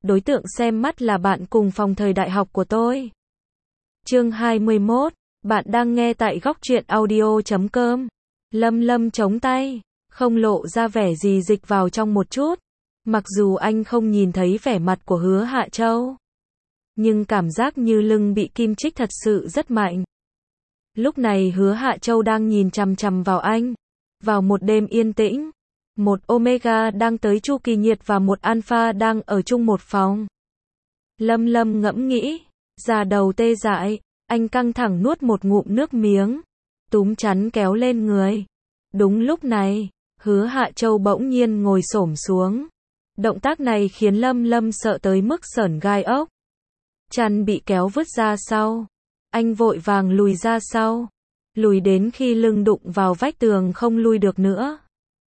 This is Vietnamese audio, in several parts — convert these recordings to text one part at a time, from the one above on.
đối tượng xem mắt là bạn cùng phòng thời đại học của tôi. Chương 21, bạn đang nghe tại góc truyện audio.com. Lâm Lâm chống tay, không lộ ra vẻ gì dịch vào trong một chút. Mặc dù anh không nhìn thấy vẻ mặt của Hứa Hạ Châu, nhưng cảm giác như lưng bị kim chích thật sự rất mạnh. Lúc này Hứa Hạ Châu đang nhìn chằm chằm vào anh. Vào một đêm yên tĩnh, một Omega đang tới chu kỳ nhiệt và một Alpha đang ở chung một phòng. Lâm Lâm ngẫm nghĩ, da đầu tê dại, anh căng thẳng nuốt một ngụm nước miếng, túm chắn kéo lên người. Đúng lúc này, Hứa Hạ Châu bỗng nhiên ngồi xổm xuống. Động tác này khiến Lâm Lâm sợ tới mức sởn gai ốc. Chăn bị kéo vứt ra sau. Anh vội vàng lùi ra sau. Lùi đến khi lưng đụng vào vách tường không lui được nữa.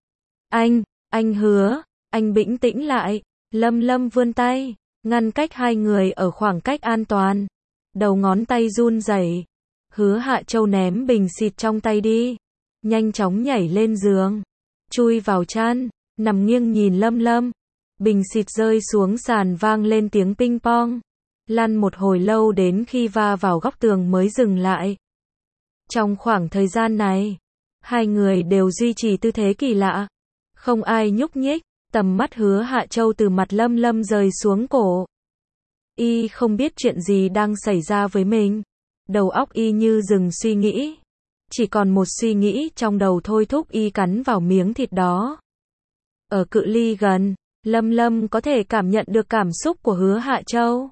Anh Hứa, anh bình tĩnh lại. Lâm Lâm vươn tay, ngăn cách hai người ở khoảng cách an toàn. Đầu ngón tay run rẩy. Hứa Hạ Châu ném bình xịt trong tay đi. Nhanh chóng nhảy lên giường. Chui vào chăn, nằm nghiêng nhìn Lâm Lâm. Bình xịt rơi xuống sàn vang lên tiếng ping pong. Lăn một hồi lâu đến khi va vào góc tường mới dừng lại. Trong khoảng thời gian này, hai người đều duy trì tư thế kỳ lạ. Không ai nhúc nhích, tầm mắt Hứa Hạ Châu từ mặt Lâm Lâm rời xuống cổ. Y không biết chuyện gì đang xảy ra với mình. Đầu óc Y như dừng suy nghĩ. Chỉ còn một suy nghĩ trong đầu thôi thúc Y cắn vào miếng thịt đó. Ở cự ly gần, Lâm Lâm có thể cảm nhận được cảm xúc của Hứa Hạ Châu.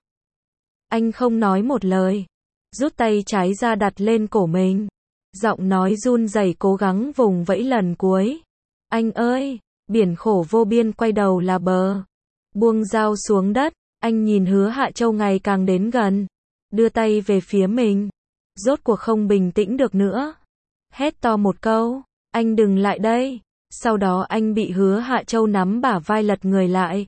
Anh không nói một lời, rút tay trái ra đặt lên cổ mình. Giọng nói run rẩy cố gắng vùng vẫy lần cuối. Anh ơi, biển khổ vô biên quay đầu là bờ. Buông dao xuống đất, anh nhìn Hứa Hạ Châu ngày càng đến gần. Đưa tay về phía mình. Rốt cuộc không bình tĩnh được nữa. Hét to một câu, anh đừng lại đây. Sau đó anh bị Hứa Hạ Châu nắm bả vai lật người lại.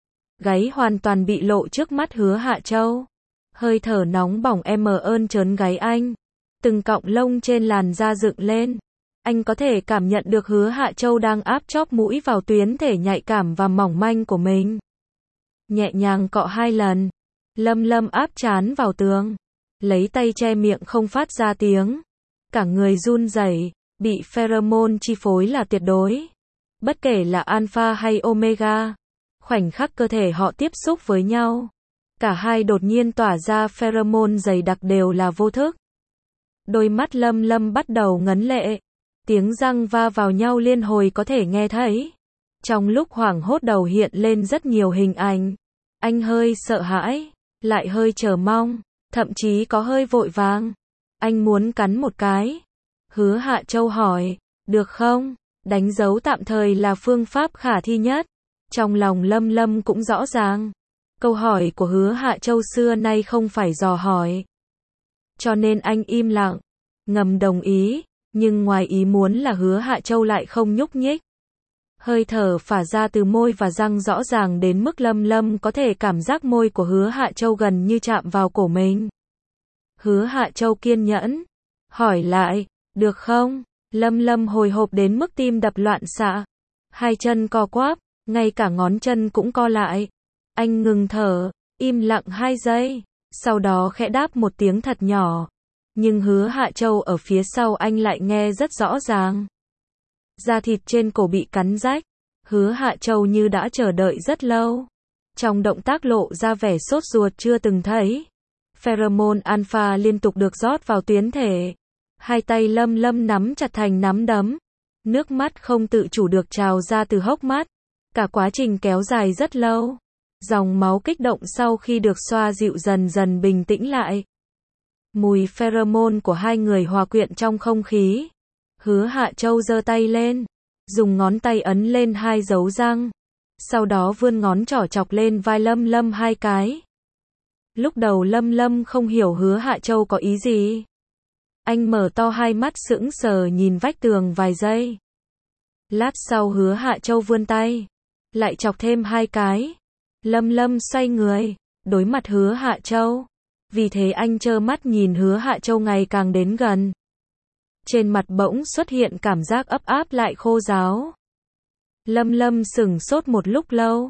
Gáy hoàn toàn bị lộ trước mắt Hứa Hạ Châu. Hơi thở nóng bỏng ơn trớn gáy anh. Từng cọng lông trên làn da dựng lên. Anh có thể cảm nhận được Hứa Hạ Châu đang áp chóp mũi vào tuyến thể nhạy cảm và mỏng manh của mình. Nhẹ nhàng cọ 2 lần. Lâm Lâm áp trán vào tường. Lấy tay che miệng không phát ra tiếng. Cả người run rẩy, bị pheromone chi phối là tuyệt đối. Bất kể là Alpha hay Omega. Khoảnh khắc cơ thể họ tiếp xúc với nhau. Cả hai đột nhiên tỏa ra pheromone dày đặc đều là vô thức. Đôi mắt Lâm Lâm bắt đầu ngấn lệ. Tiếng răng va vào nhau liên hồi có thể nghe thấy. Trong lúc hoảng hốt đầu hiện lên rất nhiều hình ảnh. Anh hơi sợ hãi, lại hơi chờ mong, thậm chí có hơi vội vàng. Anh muốn cắn một cái. Hứa Hạ Châu hỏi, được không? Đánh dấu tạm thời là phương pháp khả thi nhất. Trong lòng Lâm Lâm cũng rõ ràng. Câu hỏi của Hứa Hạ Châu xưa nay không phải dò hỏi. Cho nên anh im lặng, ngầm đồng ý, nhưng ngoài ý muốn là Hứa Hạ Châu lại không nhúc nhích. Hơi thở phả ra từ môi và răng rõ ràng đến mức Lâm Lâm có thể cảm giác môi của Hứa Hạ Châu gần như chạm vào cổ mình. Hứa Hạ Châu kiên nhẫn, hỏi lại, được không? Lâm Lâm hồi hộp đến mức tim đập loạn xạ. Hai chân co quắp, ngay cả ngón chân cũng co lại. Anh ngừng thở, im lặng 2 giây, sau đó khẽ đáp một tiếng thật nhỏ. Nhưng Hứa Hạ Châu ở phía sau anh lại nghe rất rõ ràng. Da thịt trên cổ bị cắn rách. Hứa Hạ Châu như đã chờ đợi rất lâu. Trong động tác lộ ra vẻ sốt ruột chưa từng thấy. Pheromone alpha liên tục được rót vào tuyến thể. Hai tay Lâm Lâm nắm chặt thành nắm đấm. Nước mắt không tự chủ được trào ra từ hốc mắt. Cả quá trình kéo dài rất lâu. Dòng máu kích động sau khi được xoa dịu dần dần bình tĩnh lại. Mùi pheromone của hai người hòa quyện trong không khí. Hứa Hạ Châu giơ tay lên, dùng ngón tay ấn lên 2 dấu răng. Sau đó vươn ngón trỏ chọc lên vai Lâm Lâm 2 cái. Lúc đầu Lâm Lâm không hiểu Hứa Hạ Châu có ý gì. Anh mở to hai mắt sững sờ nhìn vách tường vài giây. Lát sau Hứa Hạ Châu vươn tay, lại chọc thêm 2 cái. Lâm Lâm xoay người, đối mặt Hứa Hạ Châu. Vì thế anh trơ mắt nhìn Hứa Hạ Châu ngày càng đến gần. Trên mặt bỗng xuất hiện cảm giác ấp áp lại khô ráo. Lâm Lâm sửng sốt một lúc lâu.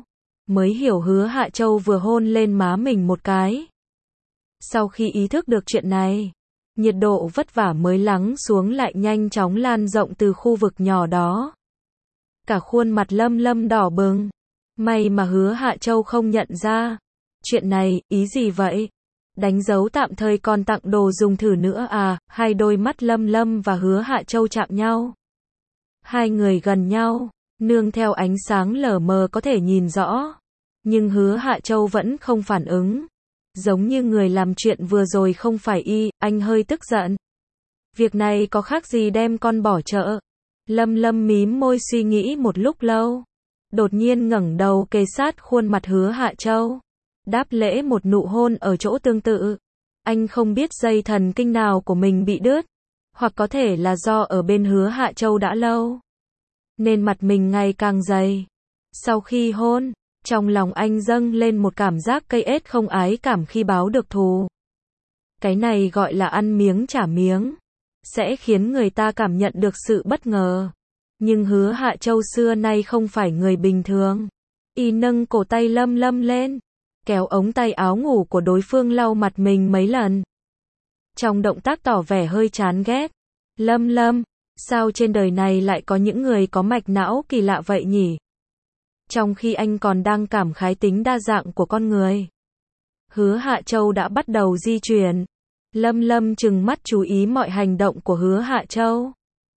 mới hiểu Hứa Hạ Châu vừa hôn lên má mình một cái. Sau khi ý thức được chuyện này, nhiệt độ vất vả mới lắng xuống lại nhanh chóng lan rộng từ khu vực nhỏ đó. Cả khuôn mặt Lâm Lâm đỏ bừng. May mà Hứa Hạ Châu không nhận ra. Chuyện này, ý gì vậy? Đánh dấu tạm thời còn tặng đồ dùng thử nữa à? Hai đôi mắt Lâm Lâm và Hứa Hạ Châu chạm nhau. Hai người gần nhau, nương theo ánh sáng lờ mờ có thể nhìn rõ. Nhưng Hứa Hạ Châu vẫn không phản ứng. Giống như người làm chuyện vừa rồi không phải y, anh hơi tức giận. Việc này có khác gì đem con bỏ chợ? Lâm Lâm mím môi suy nghĩ một lúc lâu. Đột nhiên ngẩng đầu kề sát khuôn mặt Hứa Hạ Châu. Đáp lễ một nụ hôn ở chỗ tương tự. Anh không biết dây thần kinh nào của mình bị đứt. Hoặc có thể là do ở bên Hứa Hạ Châu đã lâu. Nên mặt mình ngày càng dày. Sau khi hôn, trong lòng anh dâng lên một cảm giác cây ết không ái cảm khi báo được thù. Cái này gọi là ăn miếng trả miếng. Sẽ khiến người ta cảm nhận được sự bất ngờ. Nhưng Hứa Hạ Châu xưa nay không phải người bình thường. Y nâng cổ tay Lâm Lâm lên, kéo ống tay áo ngủ của đối phương lau mặt mình mấy lần. Trong động tác tỏ vẻ hơi chán ghét. Lâm Lâm, sao trên đời này lại có những người có mạch não kỳ lạ vậy nhỉ? Trong khi anh còn đang cảm khái tính đa dạng của con người, Hứa Hạ Châu đã bắt đầu di chuyển. Lâm Lâm trừng mắt chú ý mọi hành động của Hứa Hạ Châu.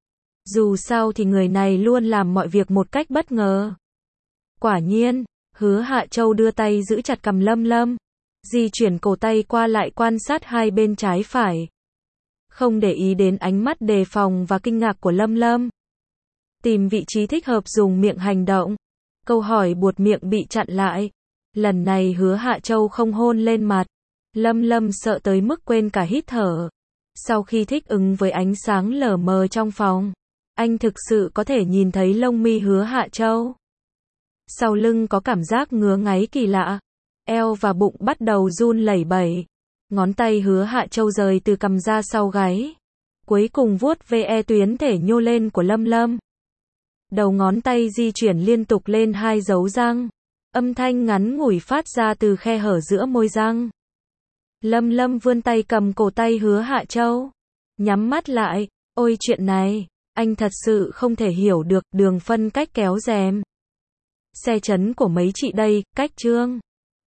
Dù sao thì người này luôn làm mọi việc một cách bất ngờ. Quả nhiên, Hứa Hạ Châu đưa tay giữ chặt cằm Lâm Lâm, di chuyển cổ tay qua lại quan sát hai bên trái phải. Không để ý đến ánh mắt đề phòng và kinh ngạc của Lâm Lâm. Tìm vị trí thích hợp dùng miệng hành động. Câu hỏi buột miệng bị chặn lại. Lần này Hứa Hạ Châu không hôn lên mặt. Lâm Lâm sợ tới mức quên cả hít thở. Sau khi thích ứng với ánh sáng lờ mờ trong phòng, anh thực sự có thể nhìn thấy lông mi Hứa Hạ Châu. Sau lưng có cảm giác ngứa ngáy kỳ lạ. Eo và bụng bắt đầu run lẩy bẩy. Ngón tay Hứa Hạ Châu rời từ cằm ra sau gáy. Cuối cùng vuốt ve tuyến thể nhô lên của Lâm Lâm. Đầu ngón tay di chuyển liên tục lên hai dấu răng. Âm thanh ngắn ngủi phát ra từ khe hở giữa môi răng. Lâm Lâm vươn tay cầm cổ tay Hứa Hạ Châu. Nhắm mắt lại. Ôi chuyện này, anh thật sự không thể hiểu được đường phân cách kéo rèm. Xe chấn của mấy chị đây, cách chương.